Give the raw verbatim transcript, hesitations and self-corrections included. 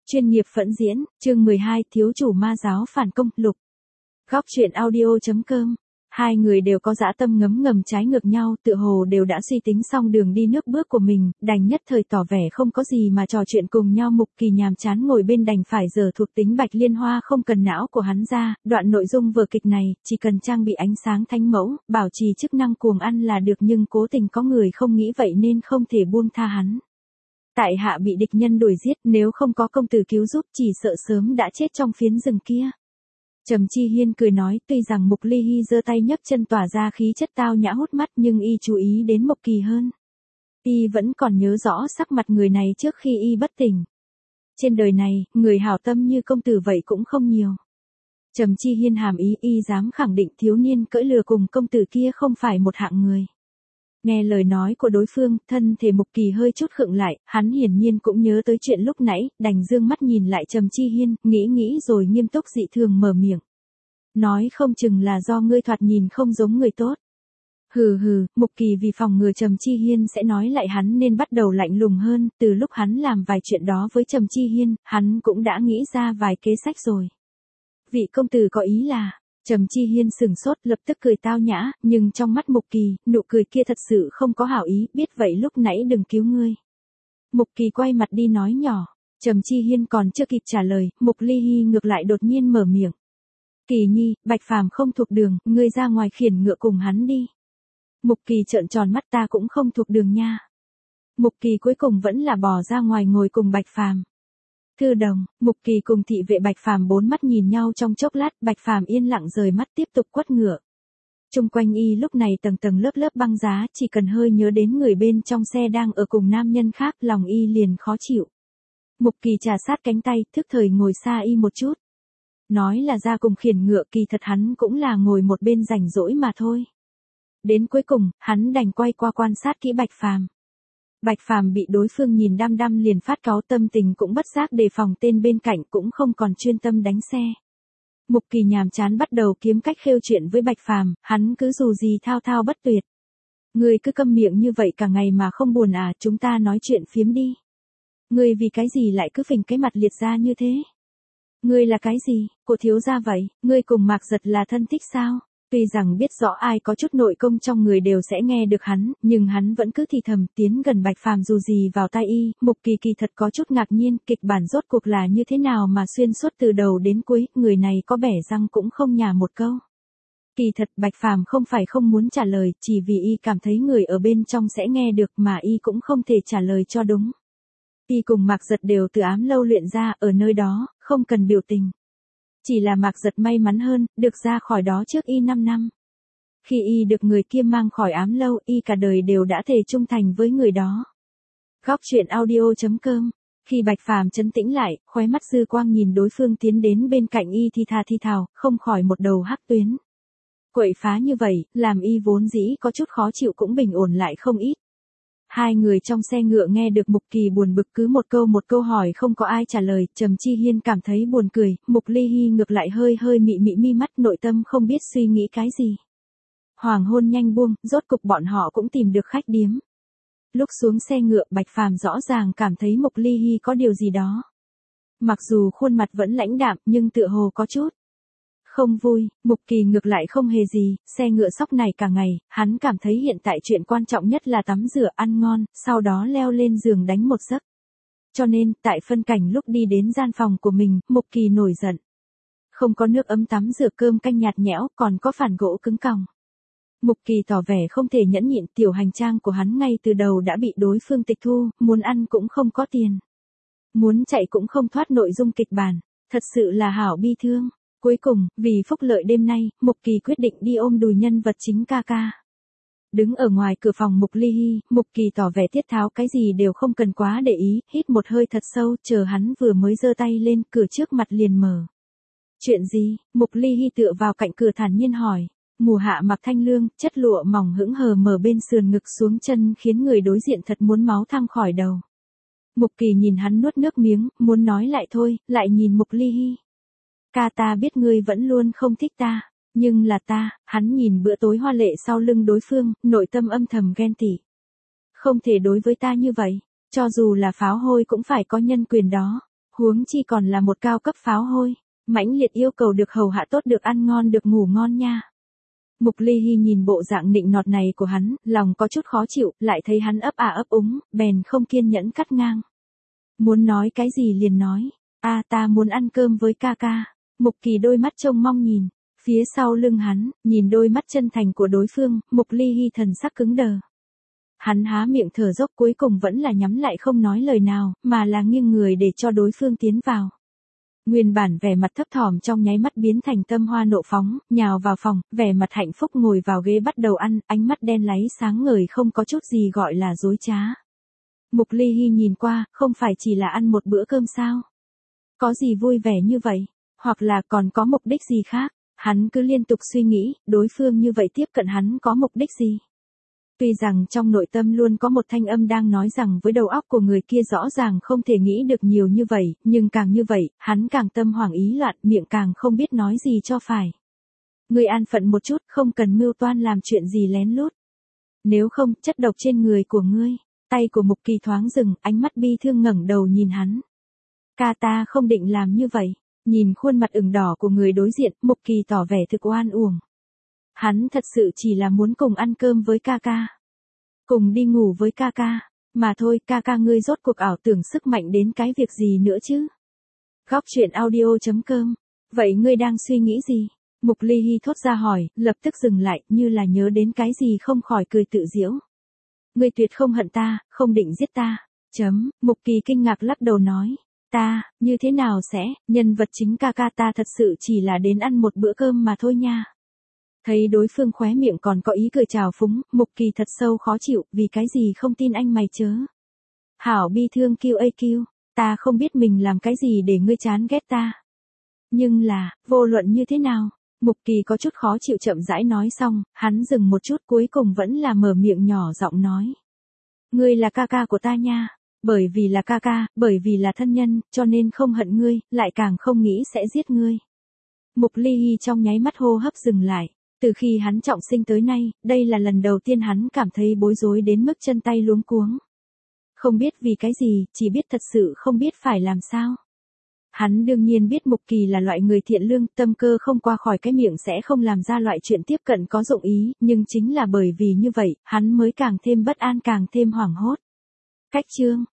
Chuyên nghiệp phẫn diễn, chương mười hai, thiếu chủ ma giáo phản công, lục. Góc truyện audio.com. Hai người đều có dã tâm ngấm ngầm trái ngược nhau, tựa hồ đều đã suy tính xong đường đi nước bước của mình, đành nhất thời tỏ vẻ không có gì mà trò chuyện cùng nhau. Mục Kỳ nhàm chán ngồi bên đành phải giờ thuộc tính Bạch Liên Hoa không cần não của hắn ra, đoạn nội dung vở kịch này, chỉ cần trang bị ánh sáng thánh mẫu, bảo trì chức năng cuồng ăn là được, nhưng cố tình có người không nghĩ vậy nên không thể buông tha hắn. Tại hạ bị địch nhân đuổi giết, nếu không có công tử cứu giúp chỉ sợ sớm đã chết trong phiến rừng kia. Trầm Chi Hiên cười nói, tuy rằng Mục Ly Hi giơ tay nhấc chân tỏa ra khí chất tao nhã hút mắt, nhưng y chú ý đến Mục Kỳ hơn. Y vẫn còn nhớ rõ sắc mặt người này trước khi y bất tỉnh. Trên đời này, người hảo tâm như công tử vậy cũng không nhiều. Trầm Chi Hiên hàm ý y dám khẳng định thiếu niên cưỡi lừa cùng công tử kia không phải một hạng người. Nghe lời nói của đối phương, thân thể Mục Kỳ hơi chút khựng lại, hắn hiển nhiên cũng nhớ tới chuyện lúc nãy, đành dương mắt nhìn lại Trầm Chi Hiên, nghĩ nghĩ rồi nghiêm túc dị thường mở miệng. Nói không chừng là do ngươi thoạt nhìn không giống người tốt. Hừ hừ, Mục Kỳ vì phòng ngừa Trầm Chi Hiên sẽ nói lại hắn nên bắt đầu lạnh lùng hơn, từ lúc hắn làm vài chuyện đó với Trầm Chi Hiên, hắn cũng đã nghĩ ra vài kế sách rồi. Vị công tử có ý là... Trầm Chi Hiên sừng sốt, lập tức cười tao nhã, nhưng trong mắt Mục Kỳ, nụ cười kia thật sự không có hảo ý, biết vậy lúc nãy đừng cứu ngươi. Mục Kỳ quay mặt đi nói nhỏ, Trầm Chi Hiên còn chưa kịp trả lời, Mục Ly Hi ngược lại đột nhiên mở miệng. Kỳ nhi, Bạch Phàm không thuộc đường, ngươi ra ngoài khiển ngựa cùng hắn đi. Mục Kỳ trợn tròn mắt, ta cũng không thuộc đường nha. Mục Kỳ cuối cùng vẫn là bò ra ngoài ngồi cùng Bạch Phàm. Thư đồng, Mục Kỳ cùng thị vệ Bạch Phàm bốn mắt nhìn nhau trong chốc lát, Bạch Phàm yên lặng rời mắt tiếp tục quất ngựa. Trung quanh y lúc này tầng tầng lớp lớp băng giá, chỉ cần hơi nhớ đến người bên trong xe đang ở cùng nam nhân khác, lòng y liền khó chịu. Mục Kỳ trà sát cánh tay, thức thời ngồi xa y một chút. Nói là ra cùng khiển ngựa, kỳ thật hắn cũng là ngồi một bên rảnh rỗi mà thôi. Đến cuối cùng, hắn đành quay qua quan sát kỹ Bạch Phàm. Bạch Phàm bị đối phương nhìn đăm đăm liền phát cáu, tâm tình cũng bất giác đề phòng tên bên cạnh, cũng không còn chuyên tâm đánh xe. Mục Kỳ nhàm chán bắt đầu kiếm cách khêu chuyện với Bạch Phàm, hắn cứ dù gì thao thao bất tuyệt. Ngươi cứ câm miệng như vậy cả ngày mà không buồn à, chúng ta nói chuyện phiếm đi. Ngươi vì cái gì lại cứ phình cái mặt liệt ra như thế? Ngươi là cái gì, của thiếu gia vậy, ngươi cùng Mạc Giật là thân thích sao? Tuy rằng biết rõ ai có chút nội công trong người đều sẽ nghe được hắn, nhưng hắn vẫn cứ thì thầm tiến gần Bạch Phàm dù gì vào tai y. Mục Kỳ kỳ thật có chút ngạc nhiên, kịch bản rốt cuộc là như thế nào mà xuyên suốt từ đầu đến cuối, người này có bẻ răng cũng không nhả một câu. Kỳ thật Bạch Phàm không phải không muốn trả lời, chỉ vì y cảm thấy người ở bên trong sẽ nghe được mà y cũng không thể trả lời cho đúng. Y cùng Mạc Giật đều từ ám lâu luyện ra, ở nơi đó, không cần biểu tình. Chỉ là Mạc Giật may mắn hơn, được ra khỏi đó trước y năm năm. Khi y được người kia mang khỏi ám lâu, y cả đời đều đã thề trung thành với người đó. Góc truyện audio.com. Khi Bạch Phàm trấn tĩnh lại, khóe mắt dư quang nhìn đối phương tiến đến bên cạnh y thì thà thì thào, không khỏi một đầu hắc tuyến. Quậy phá như vậy, làm y vốn dĩ có chút khó chịu cũng bình ổn lại không ít. Hai người trong xe ngựa nghe được Mục Kỳ buồn bực cứ một câu một câu hỏi không có ai trả lời, Trầm Chi Hiên cảm thấy buồn cười, Mục Ly Hi ngược lại hơi hơi mị mị mi mắt, nội tâm không biết suy nghĩ cái gì. Hoàng hôn nhanh buông, rốt cục bọn họ cũng tìm được khách điếm. Lúc xuống xe ngựa, Bạch Phàm rõ ràng cảm thấy Mục Ly Hi có điều gì đó. Mặc dù khuôn mặt vẫn lãnh đạm, nhưng tựa hồ có chút không vui. Mục Kỳ ngược lại không hề gì, xe ngựa sóc này cả ngày, hắn cảm thấy hiện tại chuyện quan trọng nhất là tắm rửa ăn ngon, sau đó leo lên giường đánh một giấc. Cho nên, tại phân cảnh lúc đi đến gian phòng của mình, Mục Kỳ nổi giận. Không có nước ấm tắm rửa, cơm canh nhạt nhẽo, còn có phản gỗ cứng còng. Mục Kỳ tỏ vẻ không thể nhẫn nhịn, tiểu hành trang của hắn ngay từ đầu đã bị đối phương tịch thu, muốn ăn cũng không có tiền. Muốn chạy cũng không thoát nội dung kịch bản, thật sự là hảo bi thương. Cuối cùng, vì phúc lợi đêm nay, Mục Kỳ quyết định đi ôm đùi nhân vật chính ca ca. Đứng ở ngoài cửa phòng Mục Ly Hi, Mục Kỳ tỏ vẻ tiết tháo, cái gì đều không cần quá để ý, hít một hơi thật sâu, chờ hắn vừa mới giơ tay lên, cửa trước mặt liền mở. Chuyện gì? Mục Ly Hi tựa vào cạnh cửa thản nhiên hỏi. Mùa hạ mặc thanh lương, chất lụa mỏng hững hờ mở bên sườn ngực xuống chân khiến người đối diện thật muốn máu thăng khỏi đầu. Mục Kỳ nhìn hắn nuốt nước miếng, muốn nói lại thôi, lại nhìn Mục Ly Hi. Ca, ta biết ngươi vẫn luôn không thích ta, nhưng là ta, hắn nhìn bữa tối hoa lệ sau lưng đối phương, nội tâm âm thầm ghen tị. Không thể đối với ta như vậy, cho dù là pháo hôi cũng phải có nhân quyền đó. Huống chi còn là một cao cấp pháo hôi, mãnh liệt yêu cầu được hầu hạ tốt, được ăn ngon, được ngủ ngon nha. Mục Ly Hi nhìn bộ dạng nịnh nọt này của hắn, lòng có chút khó chịu, lại thấy hắn ấp à ấp úng, bèn không kiên nhẫn cắt ngang. Muốn nói cái gì liền nói, a ta muốn ăn cơm với ca ca. Mục Kỳ đôi mắt trông mong nhìn, phía sau lưng hắn, nhìn đôi mắt chân thành của đối phương, Mục Ly Hi thần sắc cứng đờ. Hắn há miệng thở dốc, cuối cùng vẫn là nhắm lại không nói lời nào, mà là nghiêng người để cho đối phương tiến vào. Nguyên bản vẻ mặt thấp thỏm trong nháy mắt biến thành tâm hoa nộ phóng, nhào vào phòng, vẻ mặt hạnh phúc ngồi vào ghế bắt đầu ăn, ánh mắt đen láy sáng ngời, không có chút gì gọi là dối trá. Mục Ly Hi nhìn qua, không phải chỉ là ăn một bữa cơm sao? Có gì vui vẻ như vậy? Hoặc là còn có mục đích gì khác? Hắn cứ liên tục suy nghĩ, đối phương như vậy tiếp cận hắn có mục đích gì? Tuy rằng trong nội tâm luôn có một thanh âm đang nói rằng với đầu óc của người kia rõ ràng không thể nghĩ được nhiều như vậy, nhưng càng như vậy, hắn càng tâm hoảng ý loạn, miệng càng không biết nói gì cho phải. Ngươi an phận một chút, không cần mưu toan làm chuyện gì lén lút. Nếu không, chất độc trên người của ngươi. Tay của Mục Kỳ thoáng dừng, ánh mắt bi thương ngẩng đầu nhìn hắn. Ca ta không định làm như vậy. Nhìn khuôn mặt ửng đỏ của người đối diện, Mục Kỳ tỏ vẻ thực oan uổng. Hắn thật sự chỉ là muốn cùng ăn cơm với ca ca. Cùng đi ngủ với ca ca. Mà thôi, ca ca ngươi rốt cuộc ảo tưởng sức mạnh đến cái việc gì nữa chứ? Góc truyện audio chấm com. Vậy ngươi đang suy nghĩ gì? Mục Ly Hi thốt ra hỏi, lập tức dừng lại, như là nhớ đến cái gì không khỏi cười tự giễu. Ngươi tuyệt không hận ta, không định giết ta. Chấm, Mục Kỳ kinh ngạc lắc đầu nói. Ta, như thế nào sẽ, nhân vật chính ca ca ta thật sự chỉ là đến ăn một bữa cơm mà thôi nha. Thấy đối phương khóe miệng còn có ý cười trào phúng, Mục Kỳ thật sâu khó chịu, vì cái gì không tin anh mày chớ. Hảo bi thương kiêu ây kiêu, ta không biết mình làm cái gì để ngươi chán ghét ta. Nhưng là, vô luận như thế nào, Mục Kỳ có chút khó chịu chậm rãi nói xong, hắn dừng một chút cuối cùng vẫn là mở miệng nhỏ giọng nói. Ngươi là ca ca của ta nha, bởi vì là ca ca, bởi vì là thân nhân, cho nên không hận ngươi, lại càng không nghĩ sẽ giết ngươi. Mục Ly Hi trong nháy mắt hô hấp dừng lại. Từ khi hắn trọng sinh tới nay, đây là lần đầu tiên hắn cảm thấy bối rối đến mức chân tay luống cuống. Không biết vì cái gì, chỉ biết thật sự không biết phải làm sao. Hắn đương nhiên biết Mục Kỳ là loại người thiện lương, tâm cơ không qua khỏi cái miệng sẽ không làm ra loại chuyện tiếp cận có dụng ý, nhưng chính là bởi vì như vậy, hắn mới càng thêm bất an, càng thêm hoảng hốt. Cách chương